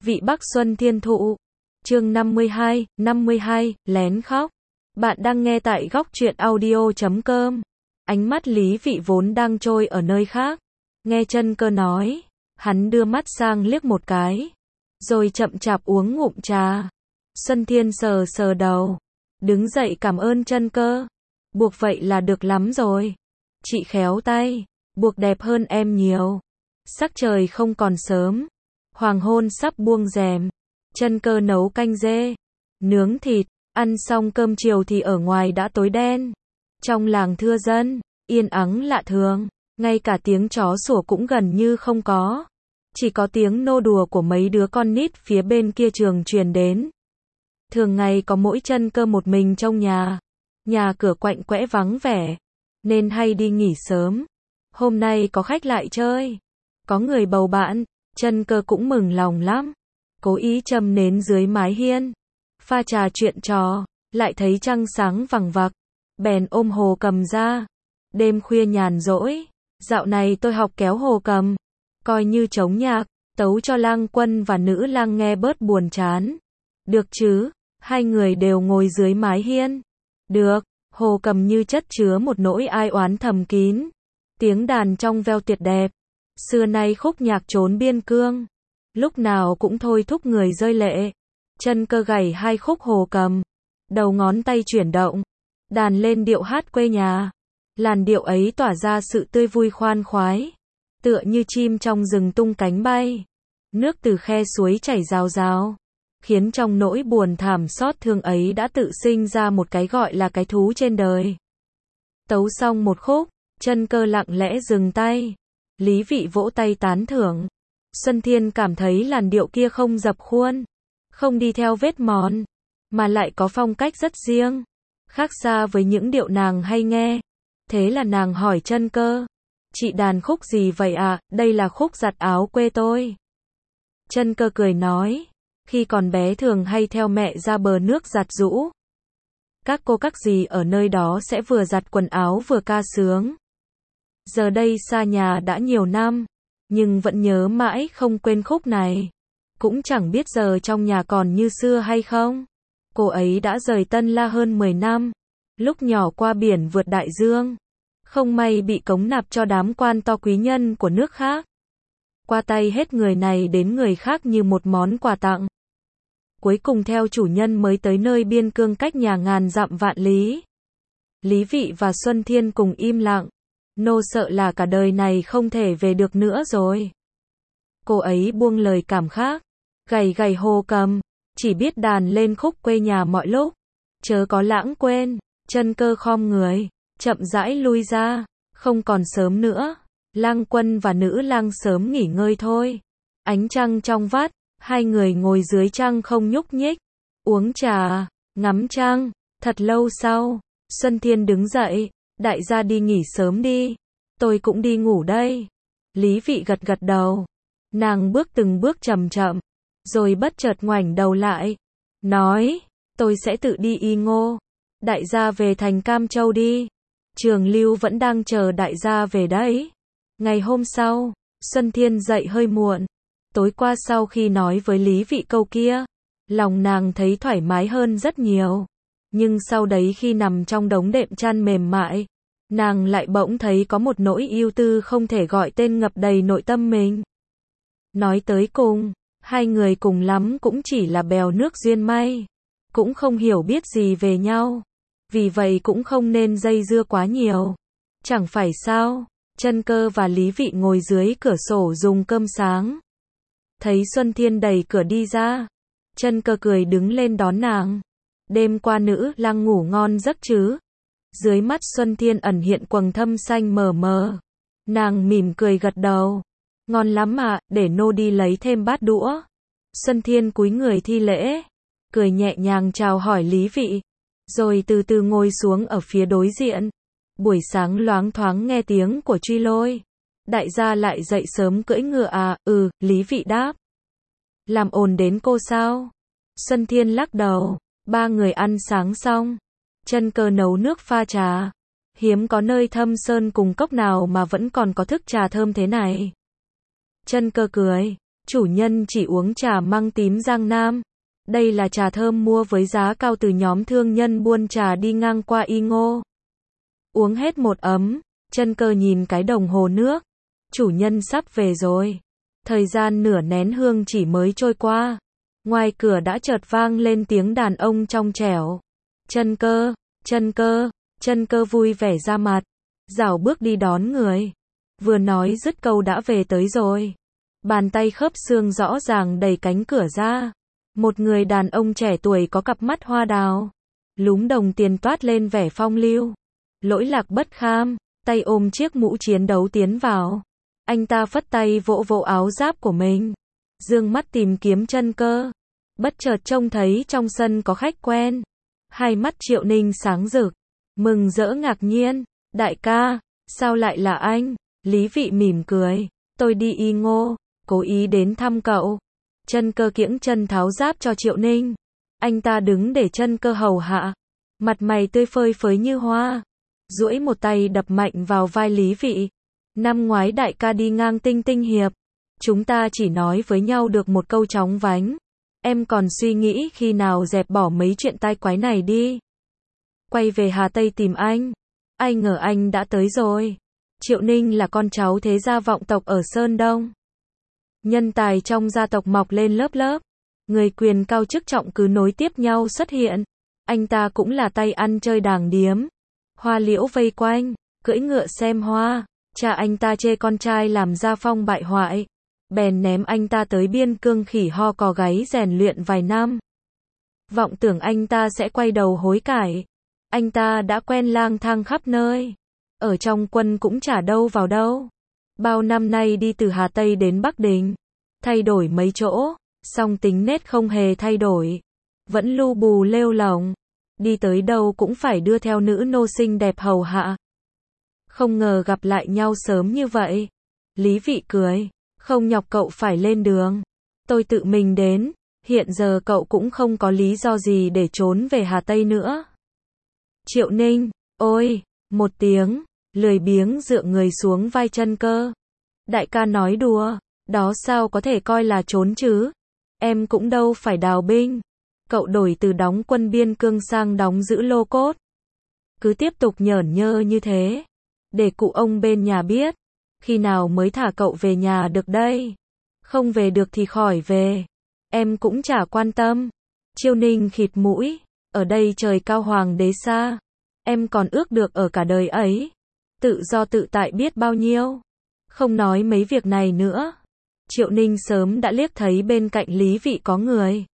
Vị Bắc Xuân Thiên Thụ. Chương 52, lén khóc. Bạn đang nghe tại góc truyện audio.com. Ánh mắt Lý Vị vốn đang trôi ở nơi khác. Nghe Chân Cơ nói, hắn đưa mắt sang liếc một cái, rồi chậm chạp uống ngụm trà. Xuân Thiên sờ sờ đầu, đứng dậy cảm ơn Chân Cơ. Buộc vậy là được lắm rồi. Chị khéo tay, buộc đẹp hơn em nhiều. Sắc trời không còn sớm, hoàng hôn sắp buông rèm. Chân Cơ nấu canh dê, nướng thịt, ăn xong cơm chiều thì ở ngoài đã tối đen. Trong làng thưa dân, yên ắng lạ thường, ngay cả tiếng chó sủa cũng gần như không có. Chỉ có tiếng nô đùa của mấy đứa con nít phía bên kia trường truyền đến. Thường ngày có mỗi Chân Cơ một mình trong nhà cửa quạnh quẽ vắng vẻ, nên hay đi nghỉ sớm. Hôm nay có khách lại chơi, có người bầu bạn, Chân Cơ cũng mừng lòng lắm. Cố ý châm nến dưới mái hiên, pha trà chuyện trò, lại thấy trăng sáng vằng vặc, bèn ôm hồ cầm ra. Đêm khuya nhàn rỗi, dạo này tôi học kéo hồ cầm, coi như trống nhạc, tấu cho lang quân và nữ lang nghe bớt buồn chán. Được chứ? Hai người đều ngồi dưới mái hiên. Được, hồ cầm như chất chứa một nỗi ai oán thầm kín. Tiếng đàn trong veo tuyệt đẹp. Xưa nay khúc nhạc trốn biên cương, lúc nào cũng thôi thúc người rơi lệ. Chân Cơ gảy hai khúc hồ cầm, đầu ngón tay chuyển động, đàn lên điệu hát quê nhà. Làn điệu ấy tỏa ra sự tươi vui khoan khoái, tựa như chim trong rừng tung cánh bay. Nước từ khe suối chảy rào rào, khiến trong nỗi buồn thảm xót thương ấy đã tự sinh ra một cái gọi là cái thú trên đời. Tấu xong một khúc, Chân Cơ lặng lẽ dừng tay. Lý Vị vỗ tay tán thưởng. Xuân Thiên cảm thấy làn điệu kia không dập khuôn, không đi theo vết mòn, mà lại có phong cách rất riêng, khác xa với những điệu nàng hay nghe. Thế là nàng hỏi Chân Cơ, chị đàn khúc gì vậy ạ? Đây là khúc giặt áo quê tôi. Chân Cơ cười nói, khi còn bé thường hay theo mẹ ra bờ nước giặt giũ. Các cô các dì ở nơi đó sẽ vừa giặt quần áo vừa ca sướng. Giờ đây xa nhà đã nhiều năm, nhưng vẫn nhớ mãi không quên khúc này. Cũng chẳng biết giờ trong nhà còn như xưa hay không. Cô ấy đã rời Tân La hơn 10 năm, lúc nhỏ qua biển vượt đại dương, không may bị cống nạp cho đám quan to quý nhân của nước khác. Qua tay hết người này đến người khác như một món quà tặng. Cuối cùng theo chủ nhân mới tới nơi biên cương cách nhà ngàn dặm vạn lý. Lý Vị và Xuân Thiên cùng im lặng. Nô sợ là cả đời này không thể về được nữa rồi. Cô ấy buông lời cảm khác, gảy hồ cầm, chỉ biết đàn lên khúc quê nhà mọi lúc, chớ có lãng quên. Chân Cơ khom người, chậm rãi lui ra, không còn sớm nữa, lang quân và nữ lang sớm nghỉ ngơi thôi. Ánh trăng trong vắt, hai người ngồi dưới trăng không nhúc nhích, uống trà, ngắm trăng. Thật lâu sau, Xuân Thiên đứng dậy, đại gia đi nghỉ sớm đi, tôi cũng đi ngủ đây. Lý Vị gật gật đầu, nàng bước từng bước chậm chậm, rồi bất chợt ngoảnh đầu lại, nói, tôi sẽ tự đi Y Ngô, đại gia về thành Cam Châu đi, Trường Lưu vẫn đang chờ đại gia về đấy. Ngày hôm sau, Xuân Thiên dậy hơi muộn, tối qua sau khi nói với Lý Vị câu kia, lòng nàng thấy thoải mái hơn rất nhiều. Nhưng sau đấy khi nằm trong đống đệm chăn mềm mại, nàng lại bỗng thấy có một nỗi ưu tư không thể gọi tên ngập đầy nội tâm mình. Nói tới cùng, hai người cùng lắm cũng chỉ là bèo nước duyên may, cũng không hiểu biết gì về nhau, vì vậy cũng không nên dây dưa quá nhiều. Chẳng phải sao? Chân Cơ và Lý Vị ngồi dưới cửa sổ dùng cơm sáng. Thấy Xuân Thiên đẩy cửa đi ra, Chân Cơ cười đứng lên đón nàng. Đêm qua nữ lang ngủ ngon giấc chứ? Dưới mắt Xuân Thiên ẩn hiện quầng thâm xanh mờ mờ. Nàng mỉm cười gật đầu. Ngon lắm ạ, để nô đi lấy thêm bát đũa. Xuân Thiên cúi người thi lễ, cười nhẹ nhàng chào hỏi Lý Vị, rồi từ từ ngồi xuống ở phía đối diện. Buổi sáng loáng thoáng nghe tiếng của Truy Lôi. Đại gia lại dậy sớm cưỡi ngựa à? Lý Vị đáp. Làm ồn đến cô sao? Xuân Thiên lắc đầu. Ba người ăn sáng xong, Chân Cơ nấu nước pha trà. Hiếm có nơi thâm sơn cùng cốc nào mà vẫn còn có thức trà thơm thế này. Chân Cơ cười, Chủ nhân chỉ uống trà măng tím Giang Nam. Đây là trà thơm mua với giá cao từ nhóm thương nhân buôn trà đi ngang qua Y Ngô. Uống hết một ấm, Chân Cơ nhìn cái đồng hồ nước. Chủ nhân sắp về rồi. Thời gian nửa nén hương chỉ mới trôi qua. Ngoài cửa đã chợt vang lên tiếng đàn ông trong trẻo. Chân Cơ, Chân Cơ, Chân Cơ vui vẻ ra mặt. Rảo bước đi đón người. Vừa nói dứt câu đã về tới rồi. Bàn tay khớp xương rõ ràng đẩy cánh cửa ra. Một người đàn ông trẻ tuổi có cặp mắt hoa đào. Lúm đồng tiền toát lên vẻ phong lưu. Lỗi lạc bất kham, tay ôm chiếc mũ chiến đấu tiến vào. Anh ta phất tay vỗ vỗ áo giáp của mình. Dương mắt tìm kiếm Chân Cơ. Bất chợt trông thấy trong sân có khách quen. Hai mắt Triệu Ninh sáng rực. Mừng rỡ ngạc nhiên. Đại ca, sao lại là anh? Lý Vị mỉm cười. Tôi đi Y Ngô, cố ý đến thăm cậu. Chân Cơ kiễng chân tháo giáp cho Triệu Ninh. Anh ta đứng để Chân Cơ hầu hạ. Mặt mày tươi phơi phới như hoa. Duỗi một tay đập mạnh vào vai Lý Vị. Năm ngoái đại ca đi ngang Tinh Tinh Hiệp. Chúng ta chỉ nói với nhau được một câu chóng vánh. Em còn suy nghĩ khi nào dẹp bỏ mấy chuyện tai quái này đi. Quay về Hà Tây tìm anh. Ai ngờ anh đã tới rồi. Triệu Ninh là con cháu thế gia vọng tộc ở Sơn Đông. Nhân tài trong gia tộc mọc lên lớp lớp. Người quyền cao chức trọng cứ nối tiếp nhau xuất hiện. Anh ta cũng là tay ăn chơi đàng điếm. Hoa liễu vây quanh, cưỡi ngựa xem hoa. Cha anh ta chê con trai làm gia phong bại hoại. Bèn ném anh ta tới biên cương khỉ ho cò gáy rèn luyện vài năm. Vọng tưởng anh ta sẽ quay đầu hối cải. Anh ta đã quen lang thang khắp nơi. Ở trong quân cũng chả đâu vào đâu. Bao năm nay đi từ Hà Tây đến Bắc Đình. Thay đổi mấy chỗ, song tính nết không hề thay đổi. Vẫn lu bù lêu lỏng. Đi tới đâu cũng phải đưa theo nữ nô xinh đẹp hầu hạ. Không ngờ gặp lại nhau sớm như vậy. Lý Vị cười. Không nhọc cậu phải lên đường. Tôi tự mình đến. Hiện giờ cậu cũng không có lý do gì để trốn về Hà Tây nữa. Triệu Ninh, ôi, một tiếng, lười biếng dựa người xuống vai Chân Cơ. Đại ca nói đùa, đó sao có thể coi là trốn chứ? Em cũng đâu phải đào binh. Cậu đổi từ đóng quân biên cương sang đóng giữ Lô Cốt. Cứ tiếp tục nhởn nhơ như thế. Để cụ ông bên nhà biết. Khi nào mới thả cậu về nhà được đây? Không về được thì khỏi về. Em cũng chả quan tâm. Triệu Ninh khịt mũi. Ở đây trời cao hoàng đế xa. Em còn ước được ở cả đời ấy. Tự do tự tại biết bao nhiêu. Không nói mấy việc này nữa. Triệu Ninh sớm đã liếc thấy bên cạnh Lý Vị có người.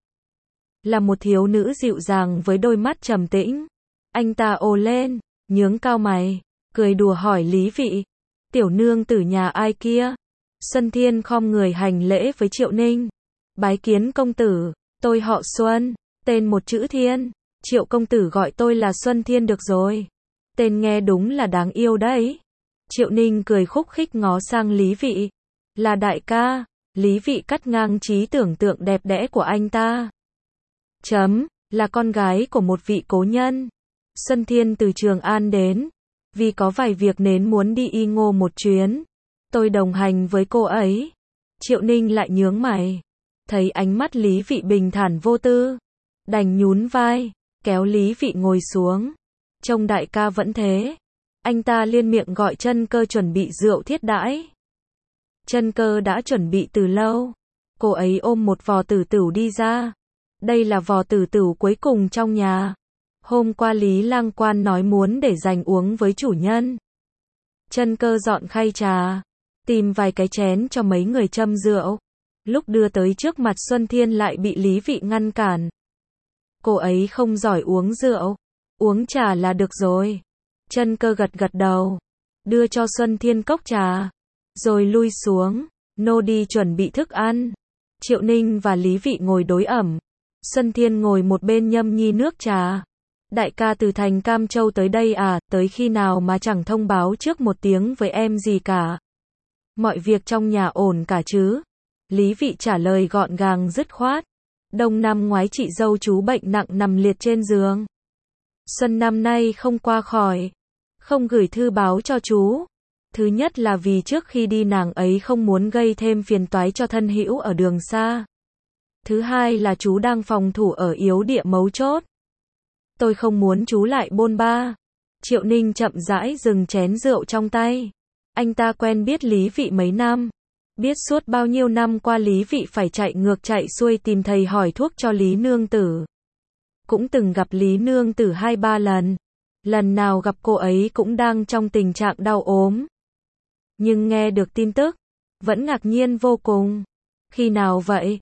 Là một thiếu nữ dịu dàng với đôi mắt trầm tĩnh. Anh ta ồ lên, nhướng cao mày, cười đùa hỏi Lý Vị. Tiểu nương tử nhà ai kia? Xuân Thiên khom người hành lễ với Triệu Ninh. Bái kiến công tử, tôi họ Xuân, tên một chữ Thiên. Triệu công tử gọi tôi là Xuân Thiên được rồi. Tên nghe đúng là đáng yêu đấy. Triệu Ninh cười khúc khích ngó sang Lý Vị. Là đại ca. Lý Vị cắt ngang trí tưởng tượng đẹp đẽ của anh ta. Là con gái của một vị cố nhân. Xuân Thiên từ Trường An đến. Vì có vài việc nên muốn đi Y Ngô một chuyến. Tôi đồng hành với cô ấy. Triệu Ninh lại nhướng mày. Thấy ánh mắt Lý Vị bình thản vô tư. Đành nhún vai, kéo Lý Vị ngồi xuống. Trông đại ca vẫn thế. Anh ta liên miệng gọi Chân Cơ chuẩn bị rượu thiết đãi. Chân Cơ đã chuẩn bị từ lâu. Cô ấy ôm một vò tử tửu đi ra. Đây là vò tử tửu cuối cùng trong nhà. Hôm qua Lý Lang Quan nói muốn để dành uống với chủ nhân. Chân Cơ dọn khay trà, tìm vài cái chén cho mấy người châm rượu. Lúc đưa tới trước mặt Xuân Thiên lại bị Lý Vị ngăn cản. Cô ấy không giỏi uống rượu, uống trà là được rồi. Chân Cơ gật gật đầu, đưa cho Xuân Thiên cốc trà, rồi lui xuống, nô đi chuẩn bị thức ăn. Triệu Ninh và Lý Vị ngồi đối ẩm. Xuân Thiên ngồi một bên nhâm nhi nước trà. Đại ca từ thành Cam Châu tới đây à, tới khi nào mà chẳng thông báo trước một tiếng với em gì cả. Mọi việc trong nhà ổn cả chứ? Lý Vị trả lời gọn gàng dứt khoát. Đông năm ngoái chị dâu chú bệnh nặng nằm liệt trên giường. Xuân năm nay không qua khỏi. Không gửi thư báo cho chú. Thứ nhất là vì trước khi đi nàng ấy không muốn gây thêm phiền toái cho thân hữu ở đường xa. Thứ hai là chú đang phòng thủ ở yếu địa mấu chốt. Tôi không muốn chú lại bôn ba. Triệu Ninh chậm rãi dừng chén rượu trong tay. Anh ta quen biết Lý Vị mấy năm. Biết suốt bao nhiêu năm qua Lý Vị phải chạy ngược chạy xuôi tìm thầy hỏi thuốc cho Lý Nương Tử. Cũng từng gặp Lý Nương Tử 2-3 lần. Lần nào gặp cô ấy cũng đang trong tình trạng đau ốm. Nhưng nghe được tin tức, vẫn ngạc nhiên vô cùng. Khi nào vậy?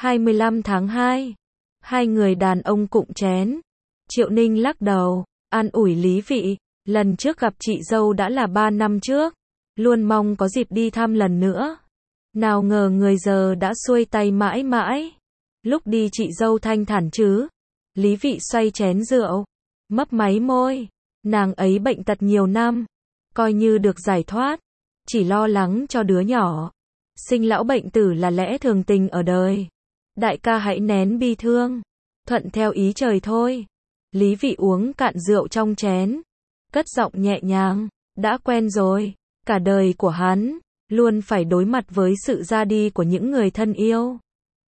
25 tháng 2. Hai người đàn ông cụng chén. Triệu Ninh lắc đầu, an ủi Lý Vị. Lần trước gặp chị dâu đã là 3 năm trước. Luôn mong có dịp đi thăm lần nữa. Nào ngờ người giờ đã xuôi tay mãi mãi. Lúc đi chị dâu thanh thản chứ? Lý Vị xoay chén rượu, mấp máy môi. Nàng ấy bệnh tật nhiều năm, coi như được giải thoát. Chỉ lo lắng cho đứa nhỏ. Sinh lão bệnh tử là lẽ thường tình ở đời. Đại ca hãy nén bi thương, thuận theo ý trời thôi. Lý Vị uống cạn rượu trong chén, cất giọng nhẹ nhàng, đã quen rồi. Cả đời của hắn luôn phải đối mặt với sự ra đi của những người thân yêu.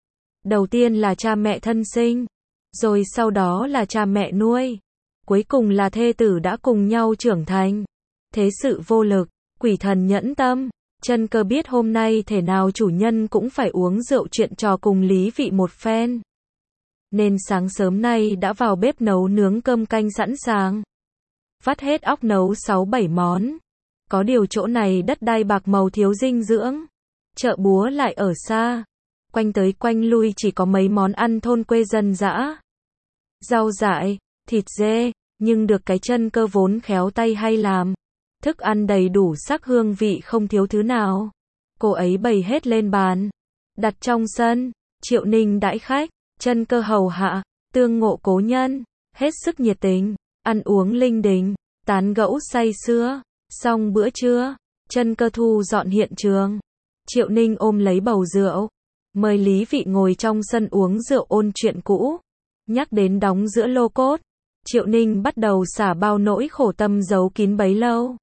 Đầu tiên là cha mẹ thân sinh, rồi sau đó là cha mẹ nuôi, cuối cùng là thê tử đã cùng nhau trưởng thành. Thế sự vô lực, quỷ thần nhẫn tâm. Chân Cơ biết hôm nay thể nào chủ nhân cũng phải uống rượu chuyện trò cùng Lý Vị một phen. Nên sáng sớm nay đã vào bếp nấu nướng cơm canh sẵn sàng. Vắt hết óc nấu 6-7 món. Có điều chỗ này đất đai bạc màu thiếu dinh dưỡng. Chợ búa lại ở xa. Quanh tới quanh lui chỉ có mấy món ăn thôn quê dân dã. Rau dại, thịt dê, nhưng được cái Chân Cơ vốn khéo tay hay làm. Thức ăn đầy đủ sắc hương vị không thiếu thứ nào. Cô ấy bày hết lên bàn. Đặt trong sân, Triệu Ninh đãi khách, Chân Cơ hầu hạ, tương ngộ cố nhân, hết sức nhiệt tình, ăn uống linh đình, tán gẫu say sưa. Xong bữa trưa, Chân Cơ thu dọn hiện trường. Triệu Ninh ôm lấy bầu rượu, mời Lý Vị ngồi trong sân uống rượu ôn chuyện cũ. Nhắc đến đóng giữa lô cốt, Triệu Ninh bắt đầu xả bao nỗi khổ tâm giấu kín bấy lâu.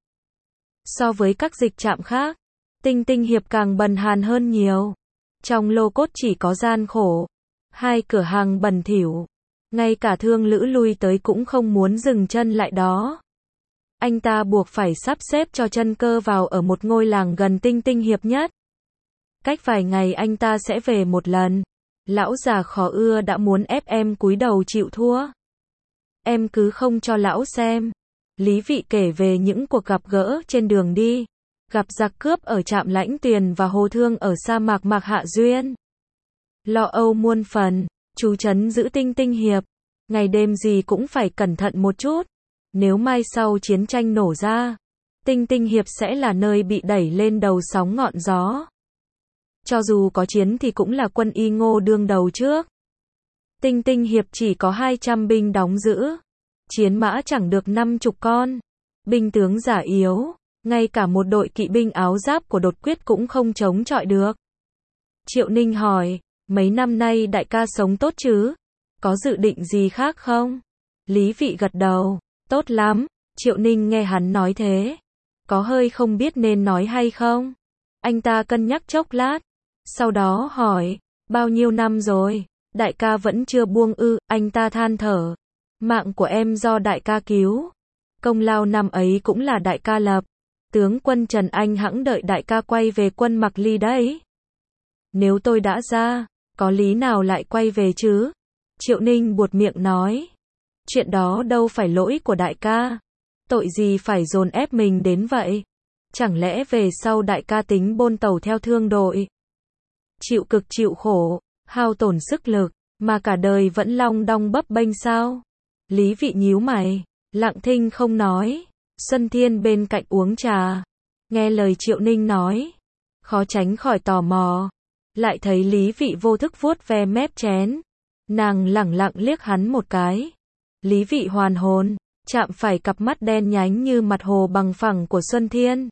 So với các dịch trạm khác, Tinh Tinh Hiệp càng bần hàn hơn nhiều. Trong lô cốt chỉ có gian khổ, 2 cửa hàng bẩn thỉu, ngay cả thương lữ lui tới cũng không muốn dừng chân lại đó. Anh ta buộc phải sắp xếp cho Chân Cơ vào ở một ngôi làng gần Tinh Tinh Hiệp nhất. Cách vài ngày anh ta sẽ về một lần. Lão già khó ưa đã muốn ép em cúi đầu chịu thua. Em cứ không cho lão xem. Lý Vị kể về những cuộc gặp gỡ trên đường đi. Gặp giặc cướp ở trạm Lãnh Tuyền và Hồ Thương ở sa mạc Mạc Hạ Duyên. Lo âu muôn phần, chú trấn giữ Tinh Tinh Hiệp. Ngày đêm gì cũng phải cẩn thận một chút. Nếu mai sau chiến tranh nổ ra, Tinh Tinh Hiệp sẽ là nơi bị đẩy lên đầu sóng ngọn gió. Cho dù có chiến thì cũng là quân Y Ngô đương đầu trước. Tinh Tinh Hiệp chỉ có 200 binh đóng giữ. Chiến mã chẳng được 50 con. Binh tướng già yếu. Ngay cả một đội kỵ binh áo giáp của Đột Quyết cũng không chống chọi được. Triệu Ninh hỏi, mấy năm nay đại ca sống tốt chứ? Có dự định gì khác không? Lý Vị gật đầu, tốt lắm. Triệu Ninh nghe hắn nói thế, có hơi không biết nên nói hay không. Anh ta cân nhắc chốc lát, sau đó hỏi, bao nhiêu năm rồi, đại ca vẫn chưa buông ư? Anh ta than thở, mạng của em do đại ca cứu. Công lao năm ấy cũng là đại ca lập. Tướng quân Trần Anh hẵng đợi đại ca quay về quân Mạc Ly đấy. Nếu tôi đã ra, có lý nào lại quay về chứ? Triệu Ninh buột miệng nói, chuyện đó đâu phải lỗi của đại ca. Tội gì phải dồn ép mình đến vậy? Chẳng lẽ về sau đại ca tính bôn tàu theo thương đội? Chịu cực chịu khổ, hao tổn sức lực, mà cả đời vẫn long đong bấp bênh sao? Lý Vị nhíu mày, lặng thinh không nói. Xuân Thiên bên cạnh uống trà, nghe lời Triệu Ninh nói, khó tránh khỏi tò mò. Lại thấy Lý Vị vô thức vuốt ve mép chén. Nàng lẳng lặng liếc hắn một cái. Lý Vị hoàn hồn, chạm phải cặp mắt đen nhánh như mặt hồ bằng phẳng của Xuân Thiên.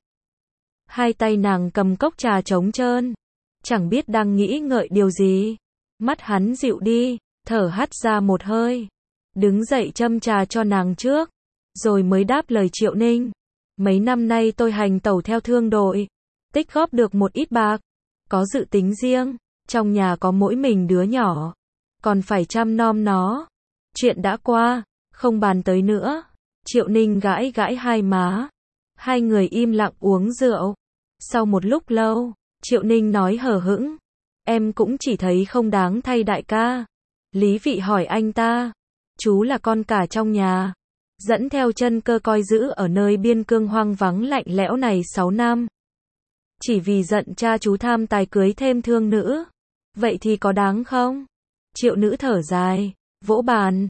Hai tay nàng cầm cốc trà trống trơn, chẳng biết đang nghĩ ngợi điều gì. Mắt hắn dịu đi, thở hắt ra một hơi, đứng dậy châm trà cho nàng trước, rồi mới đáp lời Triệu Ninh. Mấy năm nay tôi hành tẩu theo thương đội, tích góp được một ít bạc, có dự tính riêng, trong nhà có mỗi mình đứa nhỏ, còn phải chăm nom nó. Chuyện đã qua, không bàn tới nữa. Triệu Ninh gãi gãi hai má. Hai người im lặng uống rượu. Sau một lúc lâu, Triệu Ninh nói hờ hững, em cũng chỉ thấy không đáng thay đại ca. Lý Vị hỏi anh ta, chú là con cả trong nhà, dẫn theo chân cơ coi giữ ở nơi biên cương hoang vắng lạnh lẽo này 6 năm. Chỉ vì giận cha chú tham tài cưới thêm thương nữ. Vậy thì có đáng không? Triệu Nữ thở dài, vỗ bàn,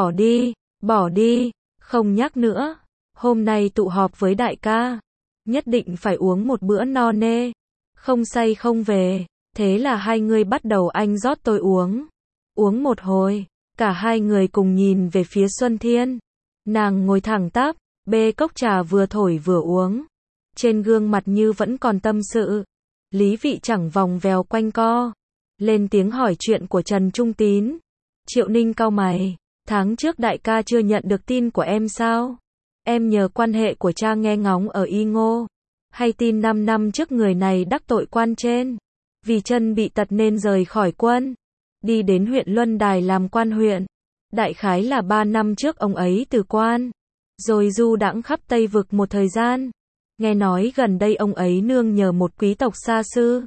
bỏ đi, không nhắc nữa. Hôm nay tụ họp với đại ca, nhất định phải uống một bữa no nê, không say không về. Thế là hai người bắt đầu anh rót tôi uống. Uống một hồi, cả hai người cùng nhìn về phía Xuân Thiên. Nàng ngồi thẳng tắp, bê cốc trà vừa thổi vừa uống. Trên gương mặt như vẫn còn tâm sự. Lý Vị chẳng vòng vèo quanh co, lên tiếng hỏi chuyện của Trần Trung Tín. Triệu Ninh cau mày, tháng trước đại ca chưa nhận được tin của em sao? Em nhờ quan hệ của cha nghe ngóng ở Y Ngô, hay tin 5 năm trước người này đắc tội quan trên, vì chân bị tật nên rời khỏi quân, đi đến huyện Luân Đài làm quan huyện. Đại khái là 3 năm trước ông ấy từ quan, rồi du đãng khắp Tây Vực một thời gian. Nghe nói gần đây ông ấy nương nhờ một quý tộc xa xưa,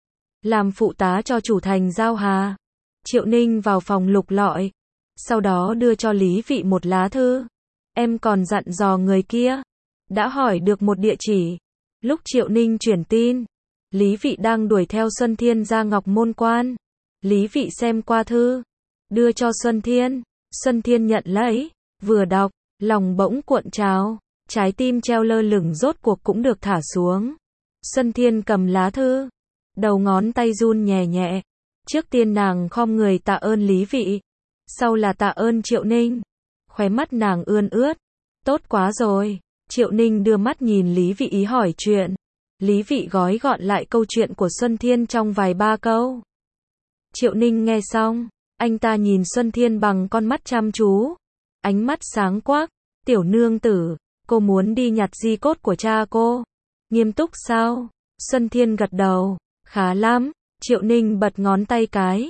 làm phụ tá cho chủ thành Giao Hà. Triệu Ninh vào phòng lục lọi, sau đó đưa cho Lý Vị một lá thư. Em còn dặn dò người kia, đã hỏi được một địa chỉ. Lúc Triệu Ninh chuyển tin, Lý Vị đang đuổi theo Xuân Thiên ra Ngọc Môn Quan. Lý Vị xem qua thư, đưa cho Xuân Thiên. Xuân Thiên nhận lấy, vừa đọc, lòng bỗng cuộn trào, trái tim treo lơ lửng rốt cuộc cũng được thả xuống. Xuân Thiên cầm lá thư, đầu ngón tay run nhẹ nhẹ. Trước tiên nàng khom người tạ ơn Lý Vị, sau là tạ ơn Triệu Ninh. Khóe mắt nàng ươn ướt. Tốt quá rồi. Triệu Ninh đưa mắt nhìn Lý Vị ý hỏi chuyện. Lý Vị gói gọn lại câu chuyện của Xuân Thiên trong vài ba câu. Triệu Ninh nghe xong, anh ta nhìn Xuân Thiên bằng con mắt chăm chú, ánh mắt sáng quắc. Tiểu nương tử, cô muốn đi nhặt di cốt của cha cô. Nghiêm túc sao? Xuân Thiên gật đầu, khá lắm. Triệu Ninh bật ngón tay cái.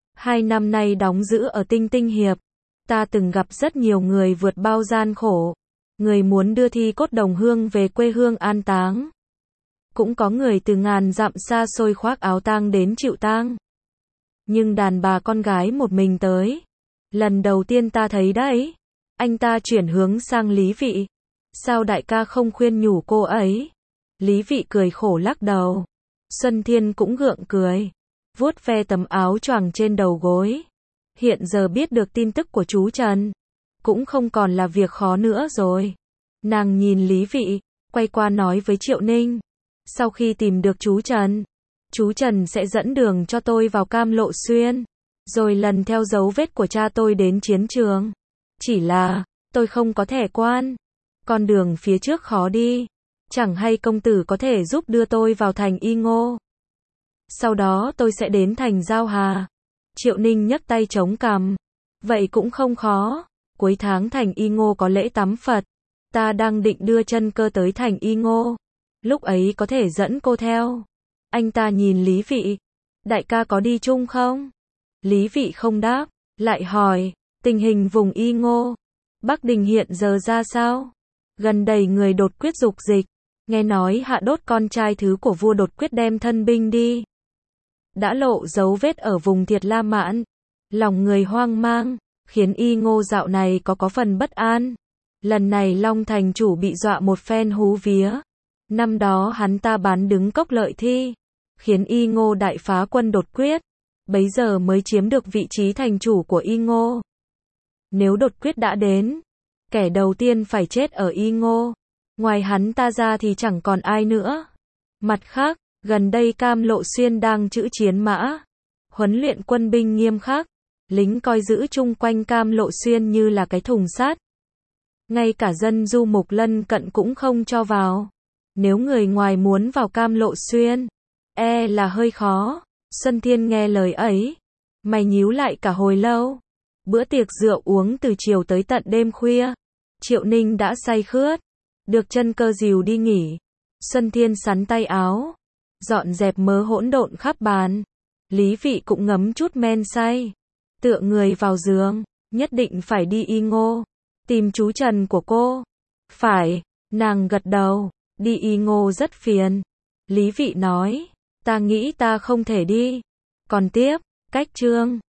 2 năm nay đóng giữ ở Tinh Tinh Hiệp, ta từng gặp rất nhiều người vượt bao gian khổ. Người muốn đưa thi cốt đồng hương về quê hương an táng. Cũng có người từ ngàn dặm xa xôi khoác áo tang đến chịu tang. Nhưng đàn bà con gái một mình tới. Lần đầu tiên ta thấy đấy. Anh ta chuyển hướng sang Lý Vị. Sao đại ca không khuyên nhủ cô ấy? Lý Vị cười khổ lắc đầu. Xuân Thiên cũng gượng cười, vuốt ve tấm áo choàng trên đầu gối. Hiện giờ biết được tin tức của chú Trần, cũng không còn là việc khó nữa rồi. Nàng nhìn Lý Vị, quay qua nói với Triệu Ninh. Sau khi tìm được chú Trần sẽ dẫn đường cho tôi vào Cam Lộ Xuyên, rồi lần theo dấu vết của cha tôi đến chiến trường. Chỉ là, tôi không có thẻ quan, con đường phía trước khó đi. Chẳng hay công tử có thể giúp đưa tôi vào thành Y Ngô. Sau đó tôi sẽ đến thành Giao Hà. Triệu Ninh nhấc tay chống cằm. Vậy cũng không khó. Cuối tháng thành Y Ngô có lễ tắm Phật. Ta đang định đưa chân cơ tới thành Y Ngô. Lúc ấy có thể dẫn cô theo. Anh ta nhìn Lý Vị. Đại ca có đi chung không? Lý Vị không đáp. Lại hỏi. Tình hình vùng Y Ngô, Bắc Đình hiện giờ ra sao? Gần đây người đột quyết dục dịch. Nghe nói Hạ Đốt con trai thứ của vua đột quyết đem thân binh đi. Đã lộ dấu vết ở vùng Thiệt La Mãn. Lòng người hoang mang, khiến Y Ngô dạo này có phần bất an. Lần này Long thành chủ bị dọa một phen hú vía. Năm đó hắn ta bán đứng Cốc Lợi Thi, khiến Y Ngô đại phá quân đột quyết. Bấy giờ mới chiếm được vị trí thành chủ của Y Ngô. Nếu đột quyết đã đến, kẻ đầu tiên phải chết ở Y Ngô. Ngoài hắn ta ra thì chẳng còn ai nữa. Mặt khác, gần đây Cam Lộ Xuyên đang trữ chiến mã, huấn luyện quân binh nghiêm khắc. Lính coi giữ chung quanh Cam Lộ Xuyên như là cái thùng sắt. Ngay cả dân du mục lân cận cũng không cho vào. Nếu người ngoài muốn vào Cam Lộ Xuyên, là hơi khó. Xuân Thiên nghe lời ấy, mày nhíu lại cả hồi lâu. Bữa tiệc rượu uống từ chiều tới tận đêm khuya. Triệu Ninh đã say khướt. Được chân cơ dìu đi nghỉ. Xuân Thiên sắn tay áo, dọn dẹp mớ hỗn độn khắp bàn. Lý Vị cũng ngấm chút men say, tựa người vào giường, nhất định phải đi Y Ngô, tìm chú Trần của cô. Phải, nàng gật đầu, đi Y Ngô rất phiền. Lý Vị nói, ta nghĩ ta không thể đi. Còn tiếp, cách chương